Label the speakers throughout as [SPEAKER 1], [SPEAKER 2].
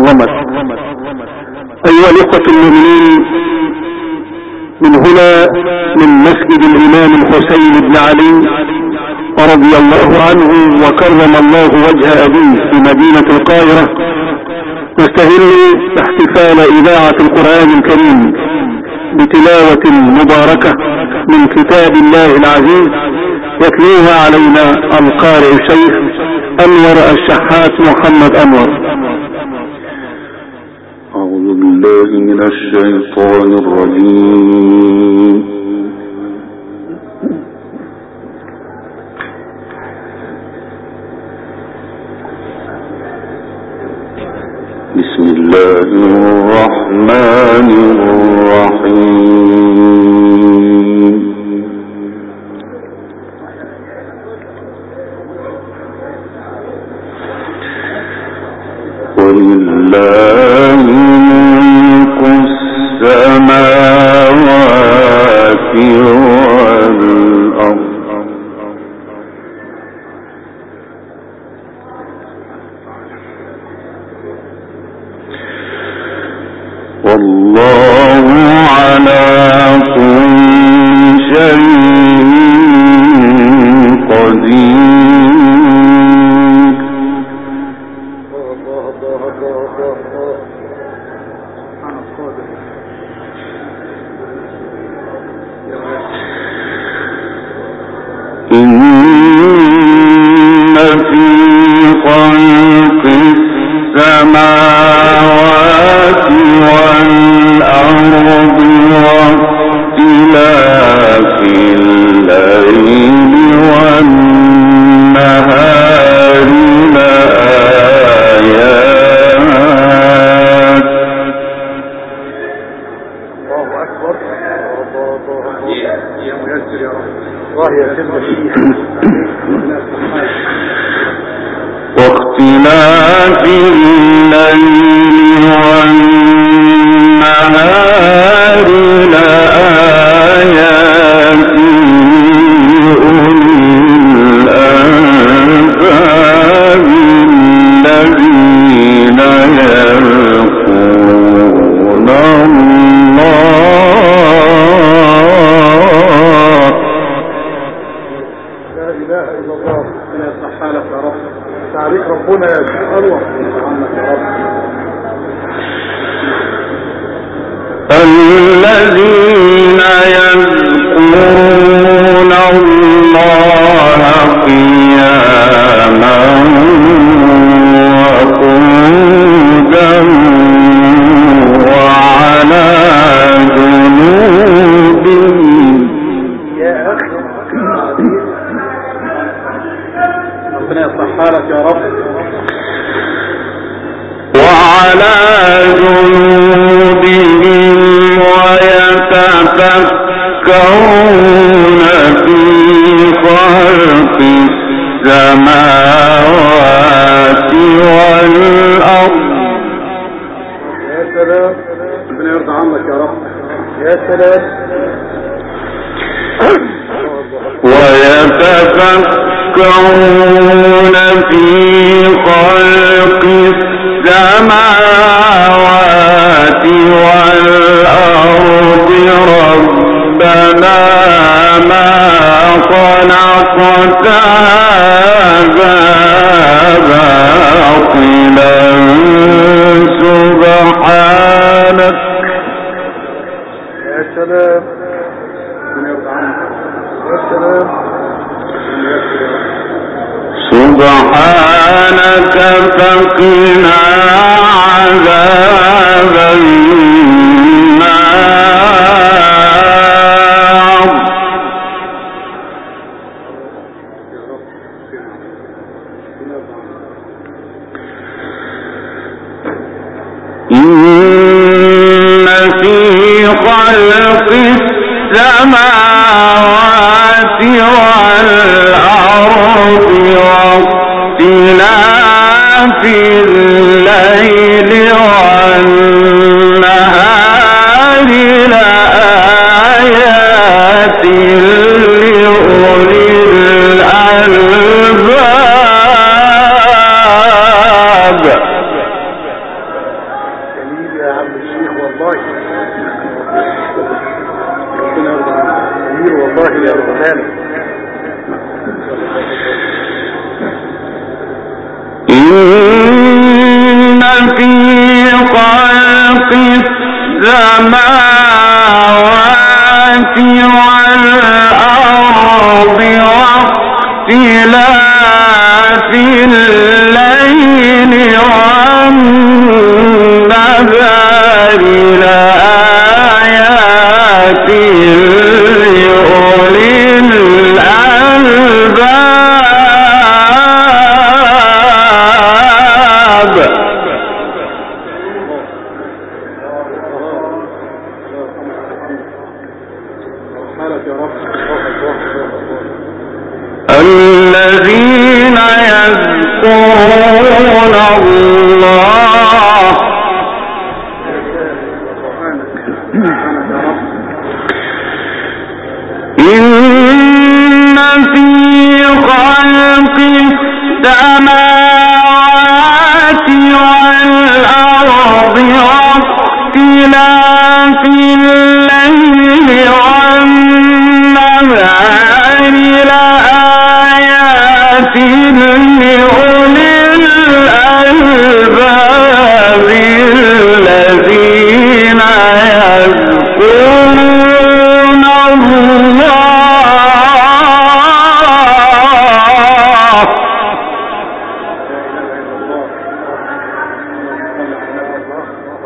[SPEAKER 1] عظمت. أيها الإخوة المؤمنين، من هنا من مسجد الإمام الحسين بن علي رضي الله عنه وكرم الله وجه أبيه في مدينة القاهرة، نستهل احتفال إذاعة القرآن الكريم بتلاوة مباركة من كتاب الله العزيز يتلوها علينا القارئ الشيخ أنور الشحات محمد أنور.
[SPEAKER 2] أعوذ بالله من الشيطان الرجيم. بسم الله الرحمن الرحيم. ولله ملك السماوات والأرض والله على كل شيء قدير. إن في خلق السماوات والأرض واختلاف الليل والنهار لآيات. الله أكبر. يا ميسر يا رب. الله يسلمك. واختلاف الليل والنهار لآيات لأولي الألباب الذين يذكرون الله. لا إله إلا الله. لا صحالك يا رب. تعريف ربنا يا شيخ أروح عنك يا رب. الذين يذكرون الله قياما وقعودا وعلى جنوبهم. يا أخي ربنا يصحالك يا رب. وعلى جنوبهم ويتفكرون في خلق السماوات والأرض. يا سلام، ربنا يرضى عنك يا رب. يا سلام. ويتفكرون في خلق السماوات والأرض ربنا ما خلقت هذا باطلا سبحانك. يا سلام. سبحانك فقنا عذاب النار. إن في خلق السماوات والأرض واختلاف الليل والنهار لآيات لأولي الألباب.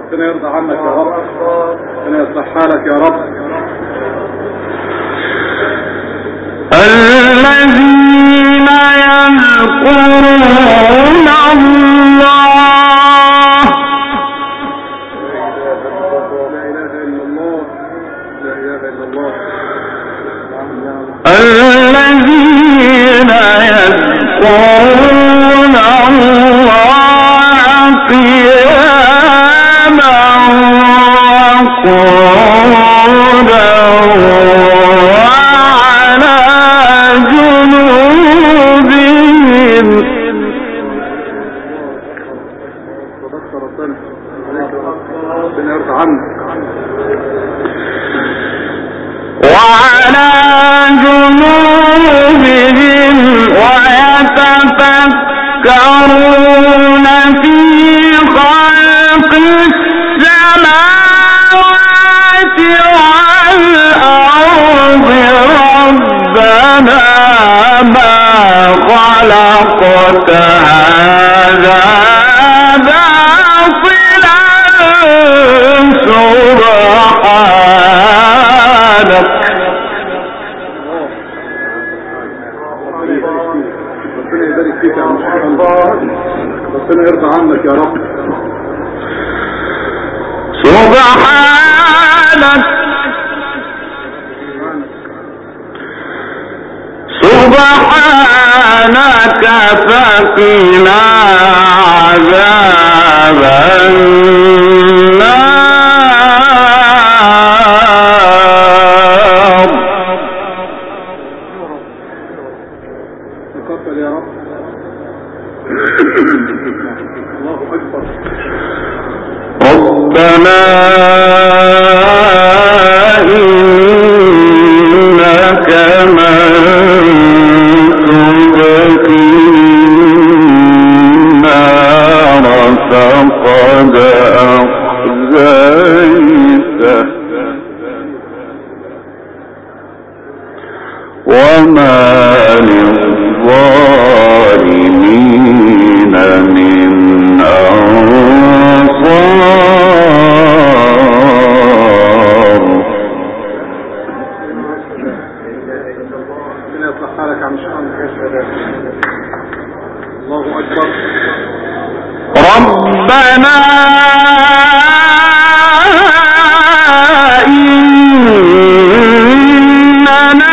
[SPEAKER 2] ربنا يرضى عنك يا رب، ربنا يصلح حالك يا رب.
[SPEAKER 1] الذين يذكرون الله الذين يذكرون الله قياما وقعودا وعلى جنوبهم
[SPEAKER 2] ربنا يرضى عنك.
[SPEAKER 1] وعلى جنوبهم ويتفكرون في خلق السماوات والأرض ربنا ما خلقت هذا باطلا سبحانك
[SPEAKER 2] ربنا يبارك فيك يا محمد، ربنا يرضى عنك يا رب.
[SPEAKER 1] سبحانك سبحانك فقنا عذاب النار.
[SPEAKER 2] تقبل يا رب. الله أكبر.
[SPEAKER 1] ربنا إنك من تدخل النار فقد أخزيته وما للظالمين من أنصار.
[SPEAKER 2] ربنا يصلح حالك يا محمد. الله أكبر.
[SPEAKER 1] ربنا إننا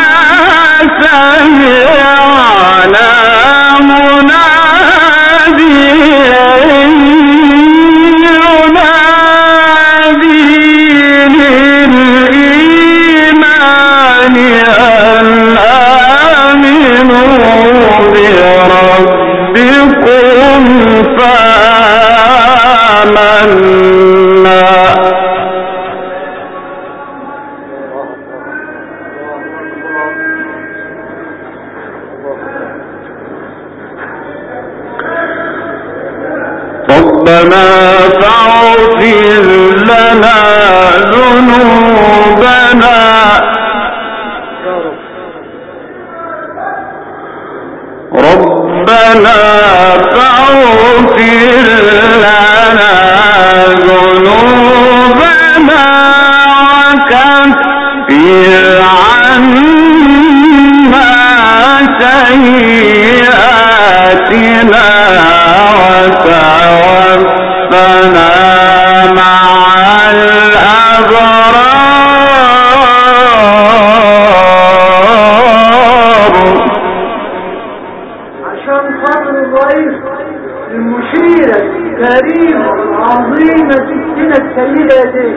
[SPEAKER 1] سمعنا مناديا ينادي للإيمان أن آمنوا بربكم فآمنا. ربنا فاغفر لنا ذنوبنا ربنا فاغفر لنا ذنوبنا وكفر عنا سيئاتنا وتوفنا مع الأبرار.
[SPEAKER 3] عشان خاطر الرئيس المشيرة الكريمة العظيمة ستنا السيدة دي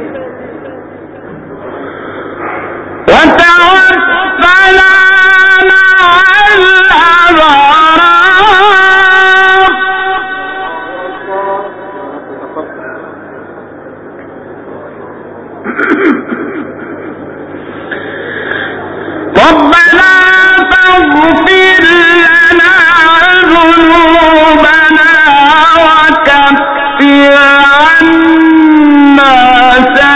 [SPEAKER 1] وتوفنا مع الأبرار. ربنا فاغفر لنا ذنوبنا وكفر عنا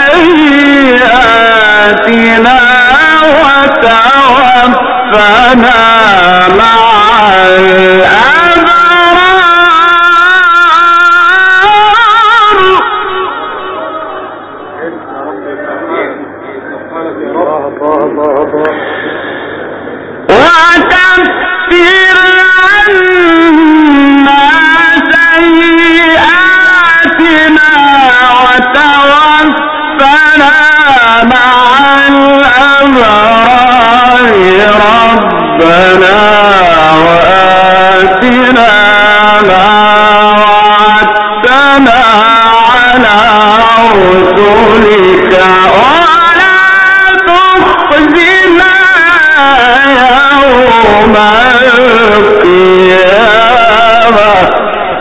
[SPEAKER 1] على رسلك ولا تخزنا يوم القيامة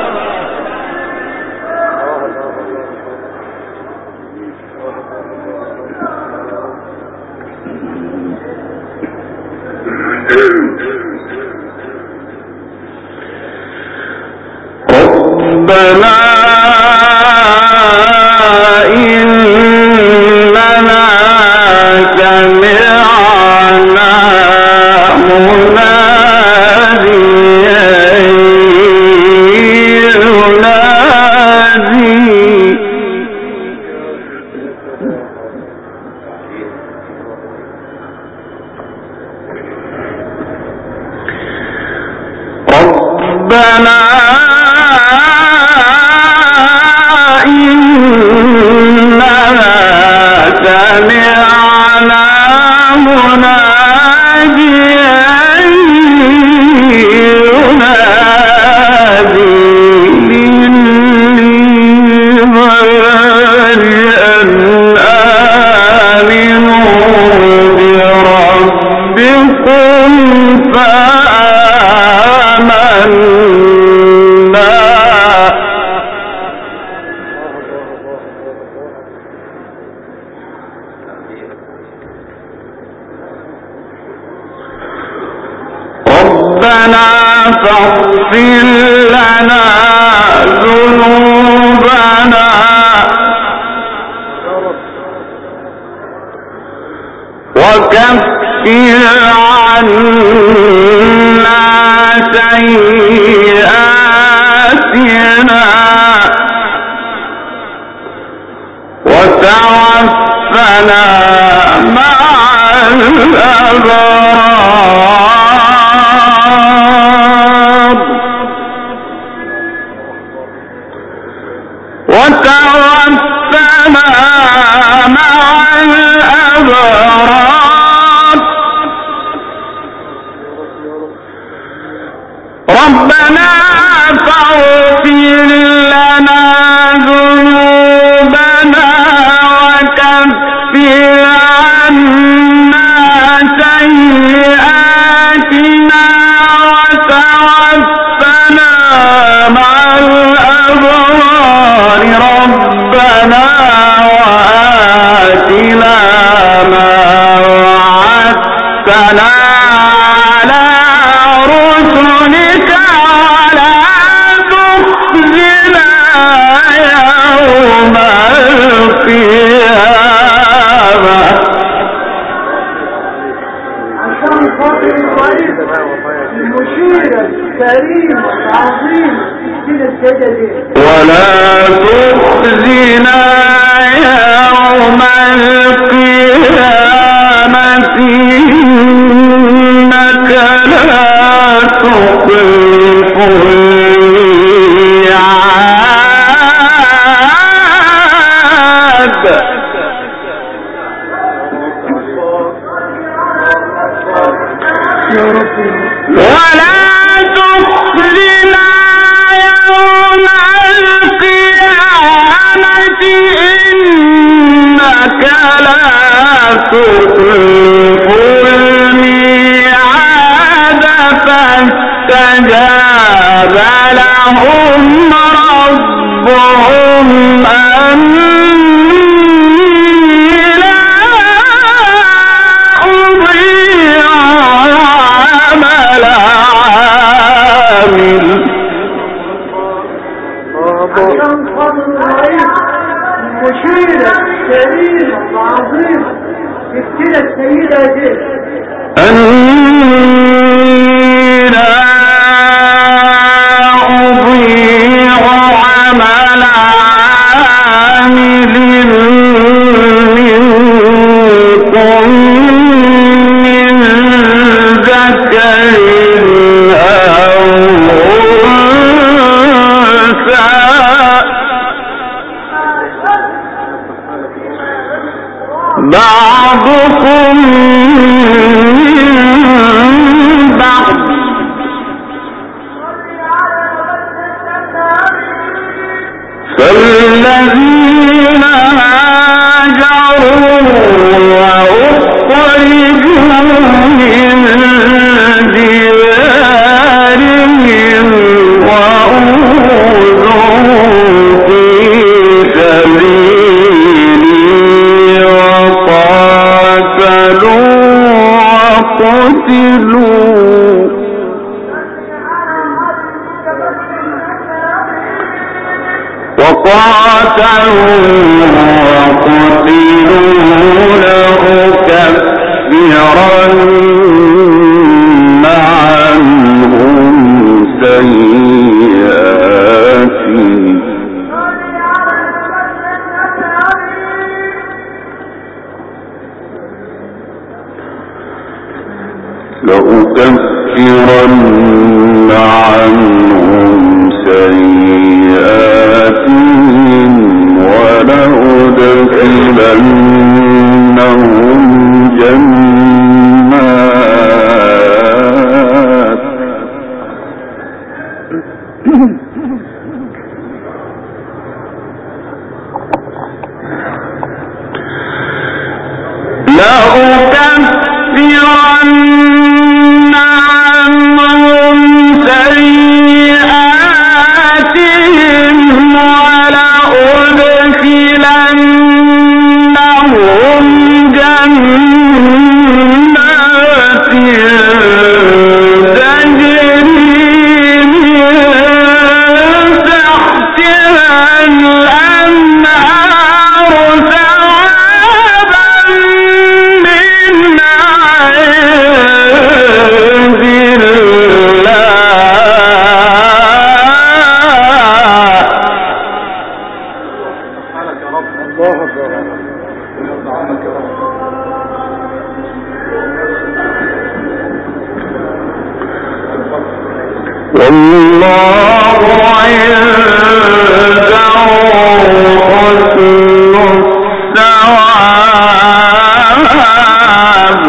[SPEAKER 1] ربنا إننا سمعنا مناديا ينادي ربنا إننا سمعنا مناديا ينادي للإيمان أن آمنوا بربكم فآمنا ربنا فاغفر لنا ذنوبنا وكفر عنا سيئاتنا وتوفنا مع الأبرار وتوفنا مع الأبرار ربنا فاغفر لنا ذنوبنا وكفر عنا سيئاتنا وتوفنا مع الأبرار ربنا وآتنا ما وعدتنا على رسلك ولا تخزنا يوم القيامة
[SPEAKER 3] عشان خاطر الرئيس المشير الكريم العظيم من السجدين
[SPEAKER 1] ولا تخزنا يوم القيامة إنك لا تخلف الميعاد ولا تخزنا يوم القيامة إنك لا تخلف الميعاد فاستجاب لهم ربهم أني لا أضيع عمل عامل
[SPEAKER 3] عشان خاطر الرئيس المشير الكريم العظيم السيدة السيدة دي
[SPEAKER 1] أني لا أضيع عمل عامل منكم من ذكر أو أنثى بعضكم من بعض فالذين هاجروا وأخرجوا من ديارهم وأوذوا في سبيلي وقاتلوا وقتلوا لأكفرن عنهم سيئاتهم عنهم سيئاتهم ولأدخلنهم جنات والله عنده حسن الثواب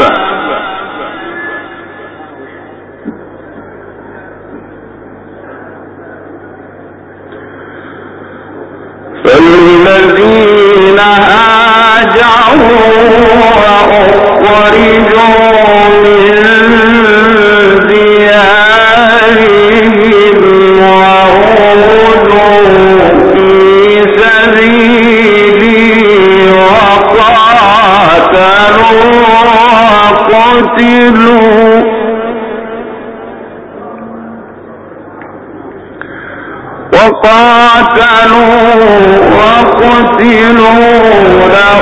[SPEAKER 1] فالذين هاجروا وأخرجوا من ديارهم وأوذوا في سبيلي وقاتلوا وقتلوا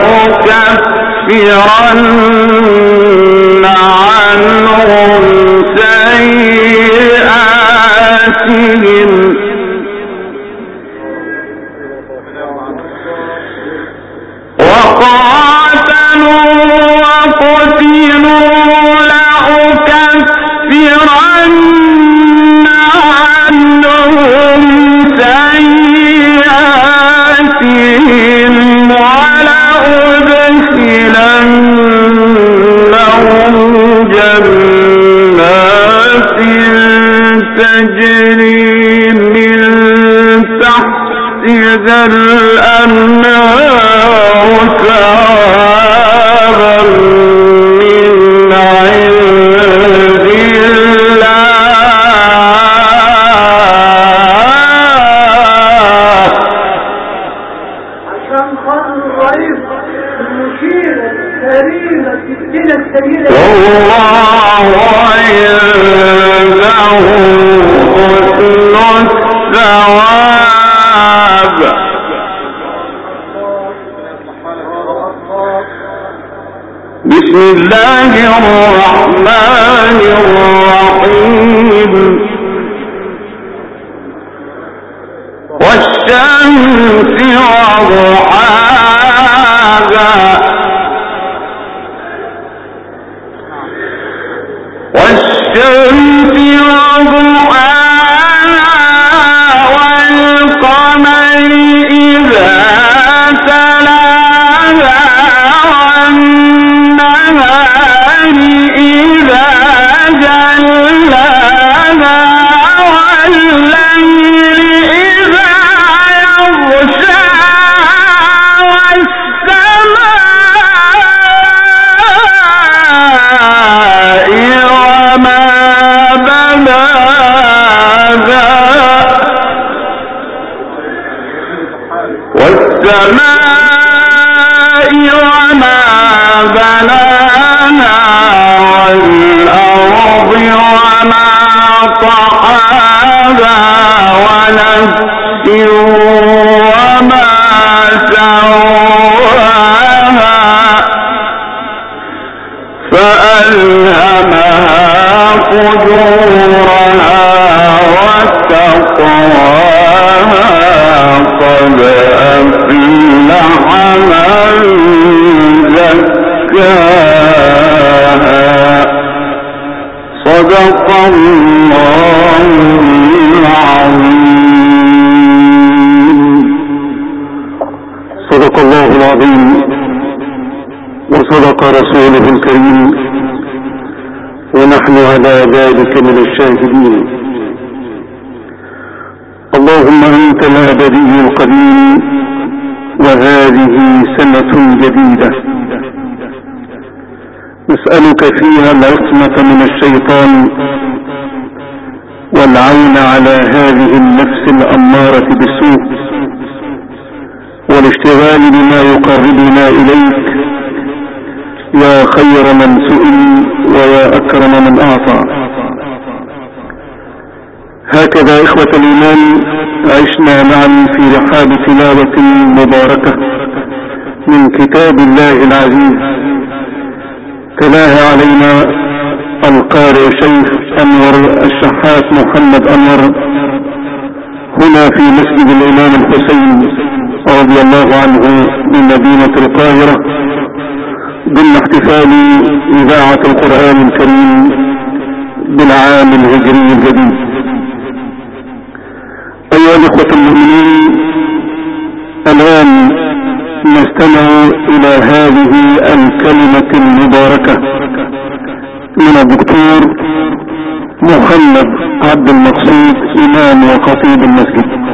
[SPEAKER 1] لأكفرن عنهم سيئاتهم تجري من تحتها الأنهار ثوابا من عند الله
[SPEAKER 3] عشان خاطر الرئيس المشيرة الكريمة السنة السيدة
[SPEAKER 1] والله عنده حسن الثواب بسم الله الرحمن الرحيم والشمس وضحاها والشمس وضحاها والقمر إذا تلاها والنهار إذا جلاها والليل إذا يغشاها والسماء وما بناها والأرض وما طحاها ونفس وما سواها فألهمها فجورها وتقواها قد أفلح من زكاها صدق الله العظيم.
[SPEAKER 4] صدق الله العظيم وصدق رسوله الكريم ونحن على ذلك من الشاهدين. اللهم أنت الأبدي القديم وهذه سنة جديدة نسألك فيها العصمة من الشيطان والعون على هذه النفس الأمارة بالسوء والاشتغال بما يقربنا إليك يا خير من سئل ويا أكرم من أعطى. هكذا إخوة الإيمان عشنا معا في رحاب تلاوة مباركة من كتاب الله العزيز تلاها علينا القارئ شيخ أنور الشحات محمد أنور هنا في مسجد الإمام الحسين رضي الله عنه من مدينة القاهرة ضمن احتفال إذاعة القرآن الكريم بالعام الهجري الجديد. أيها الإخوة المؤمنين، الآن نستمع إلى هذه الكلمة المباركة من الدكتور محمد عبد المقصود إمام وخطيب المسجد.